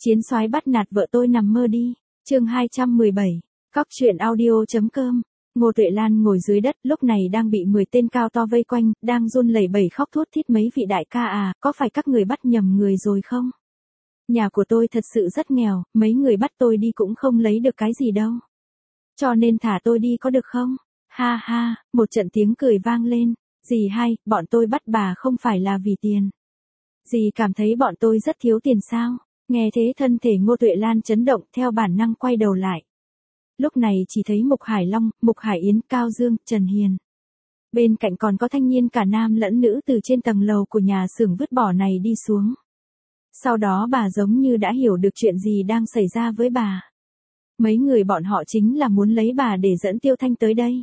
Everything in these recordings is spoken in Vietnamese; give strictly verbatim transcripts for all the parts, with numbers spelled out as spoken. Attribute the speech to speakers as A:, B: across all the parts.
A: Chiến soái bắt nạt vợ tôi nằm mơ đi. Chương hai trăm mười bảy. Cóc truyện audio.com. Ngô Tuệ Lan ngồi dưới đất, lúc này đang bị mười tên cao to vây quanh, đang run lẩy bẩy khóc thút thít. Mấy vị đại ca à, có phải các người bắt nhầm người rồi không? Nhà của tôi thật sự rất nghèo, mấy người bắt tôi đi cũng không lấy được cái gì đâu. Cho nên thả tôi đi có được không? Ha ha, một trận tiếng cười vang lên. Dì hai, bọn tôi bắt bà không phải là vì tiền. Dì cảm thấy bọn tôi rất thiếu tiền sao? Nghe thế thân thể Ngô Tuệ Lan chấn động, theo bản năng quay đầu lại. Lúc này chỉ thấy Mục Hải Long, Mục Hải Yến, Cao Dương, Trần Hiền. Bên cạnh còn có thanh niên cả nam lẫn nữ từ trên tầng lầu của nhà xưởng vứt bỏ này đi xuống. Sau đó bà giống như đã hiểu được chuyện gì đang xảy ra với bà. Mấy người bọn họ chính là muốn lấy bà để dẫn Tiêu Thanh tới đây.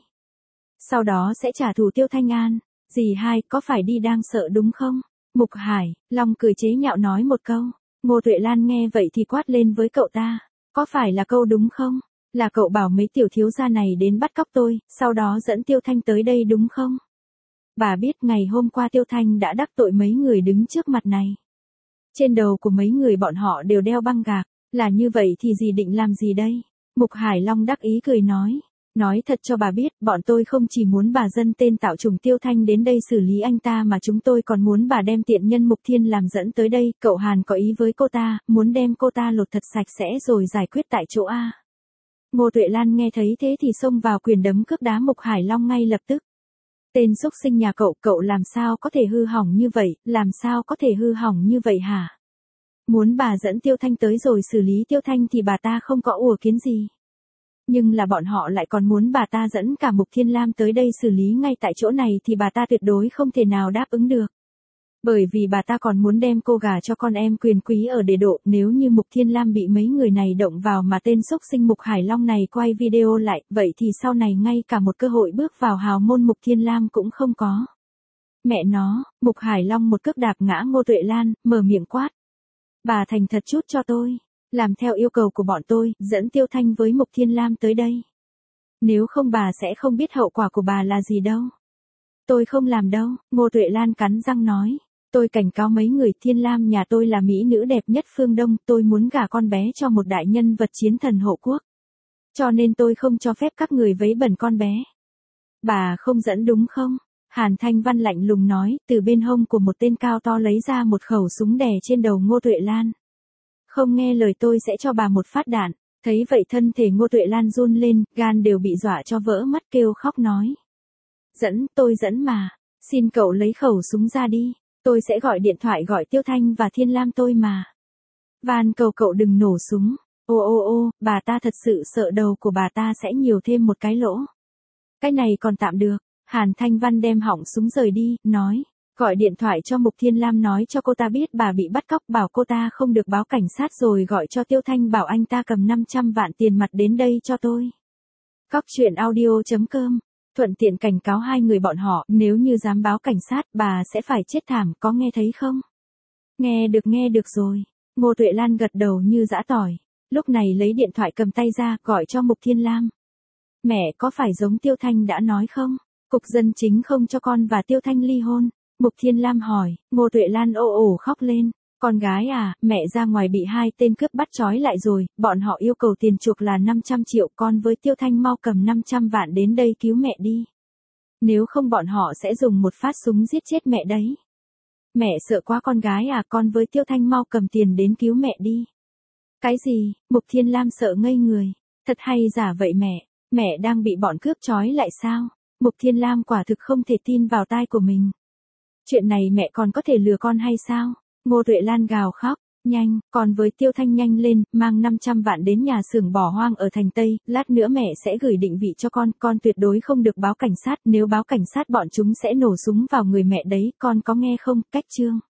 A: Sau đó sẽ trả thù Tiêu Thanh An. Dì hai, có phải đi đang sợ đúng không? Mục Hải Long cười chế nhạo nói một câu. Ngô Tuệ Lan nghe vậy thì quát lên với cậu ta. Có phải là câu đúng không? Là cậu bảo mấy tiểu thiếu gia này đến bắt cóc tôi, sau đó dẫn Tiêu Thanh tới đây đúng không? Bà biết ngày hôm qua Tiêu Thanh đã đắc tội mấy người đứng trước mặt này. Trên đầu của mấy người bọn họ đều đeo băng gạc. Là như vậy thì dì định làm gì đây? Mục Hải Long đắc ý cười nói. Nói thật cho bà biết, bọn tôi không chỉ muốn bà dân tên tạo trùng Tiêu Thanh đến đây xử lý anh ta mà chúng tôi còn muốn bà đem tiện nhân Mục Thiên làm dẫn tới đây. Cậu Hàn có ý với cô ta, muốn đem cô ta lột thật sạch sẽ rồi giải quyết tại chỗ A. Ngô Tuệ Lan nghe thấy thế thì xông vào quyền đấm cước đá Mục Hải Long ngay lập tức. Tên xúc sinh nhà cậu, cậu làm sao có thể hư hỏng như vậy, làm sao có thể hư hỏng như vậy hả? Muốn bà dẫn Tiêu Thanh tới rồi xử lý Tiêu Thanh thì bà ta không có ùa kiến gì. Nhưng là bọn họ lại còn muốn bà ta dẫn cả Mục Thiên Lam tới đây xử lý ngay tại chỗ này thì bà ta tuyệt đối không thể nào đáp ứng được. Bởi vì bà ta còn muốn đem cô gả cho con em quyền quý ở Đề Độ, nếu như Mục Thiên Lam bị mấy người này động vào mà tên xúc sinh Mục Hải Long này quay video lại, vậy thì sau này ngay cả một cơ hội bước vào hào môn Mục Thiên Lam cũng không có. Mẹ nó, Mục Hải Long một cước đạp ngã Ngô Tuệ Lan, mở miệng quát. Bà thành thật chút cho tôi. Làm theo yêu cầu của bọn tôi, dẫn Tiêu Thanh với Mục Thiên Lam tới đây. Nếu không bà sẽ không biết hậu quả của bà là gì đâu. Tôi không làm đâu, Ngô Tuệ Lan cắn răng nói. Tôi cảnh cáo mấy người, Thiên Lam nhà tôi là mỹ nữ đẹp nhất phương Đông, tôi muốn gả con bé cho một đại nhân vật chiến thần hộ quốc. Cho nên tôi không cho phép các người vấy bẩn con bé. Bà không dẫn đúng không? Hàn Thanh Văn lạnh lùng nói, từ bên hông của một tên cao to lấy ra một khẩu súng đè trên đầu Ngô Tuệ Lan. Không nghe lời tôi sẽ cho bà một phát đạn. Thấy vậy thân thể Ngô Tuệ Lan run lên, gan đều bị dọa cho vỡ mắt kêu khóc nói. Dẫn, tôi dẫn mà. Xin cậu lấy khẩu súng ra đi. Tôi sẽ gọi điện thoại gọi Tiêu Thanh và Thiên Lam tôi mà. Van cầu cậu đừng nổ súng. Ô ô ô, bà ta thật sự sợ đầu của bà ta sẽ nhiều thêm một cái lỗ. Cái này còn tạm được. Hàn Thanh Văn đem họng súng rời đi, nói. Gọi điện thoại cho Mục Thiên Lam nói cho cô ta biết bà bị bắt cóc, bảo cô ta không được báo cảnh sát, rồi gọi cho Tiêu Thanh bảo anh ta cầm năm trăm vạn tiền mặt đến đây cho tôi. Cóc truyện audio.com. Thuận tiện cảnh cáo hai người bọn họ, nếu như dám báo cảnh sát, bà sẽ phải chết thảm, có nghe thấy không? Nghe được nghe được rồi. Ngô Tuệ Lan gật đầu như giã tỏi. Lúc này lấy điện thoại cầm tay ra, gọi cho Mục Thiên Lam. Mẹ, có phải giống Tiêu Thanh đã nói không? Cục dân chính không cho con và Tiêu Thanh ly hôn. Mục Thiên Lam hỏi. Ngô Tuệ Lan ồ ồ khóc lên. Con gái à, mẹ ra ngoài bị hai tên cướp bắt trói lại rồi, bọn họ yêu cầu tiền chuộc là năm trăm triệu, con với Tiêu Thanh mau cầm năm trăm vạn đến đây cứu mẹ đi. Nếu không bọn họ sẽ dùng một phát súng giết chết mẹ đấy. Mẹ sợ quá con gái à, con với Tiêu Thanh mau cầm tiền đến cứu mẹ đi. Cái gì? Mục Thiên Lam sợ ngây người. Thật hay giả vậy mẹ? Mẹ đang bị bọn cướp trói lại sao? Mục Thiên Lam quả thực không thể tin vào tai của mình. Chuyện này mẹ còn có thể lừa con hay sao? Ngô Tuệ Lan gào khóc. Nhanh, con với Tiêu Thanh nhanh lên, mang năm trăm vạn đến nhà xưởng bỏ hoang ở thành Tây, lát nữa mẹ sẽ gửi định vị cho con, con tuyệt đối không được báo cảnh sát, nếu báo cảnh sát bọn chúng sẽ nổ súng vào người mẹ đấy, con có nghe không? Cách chương.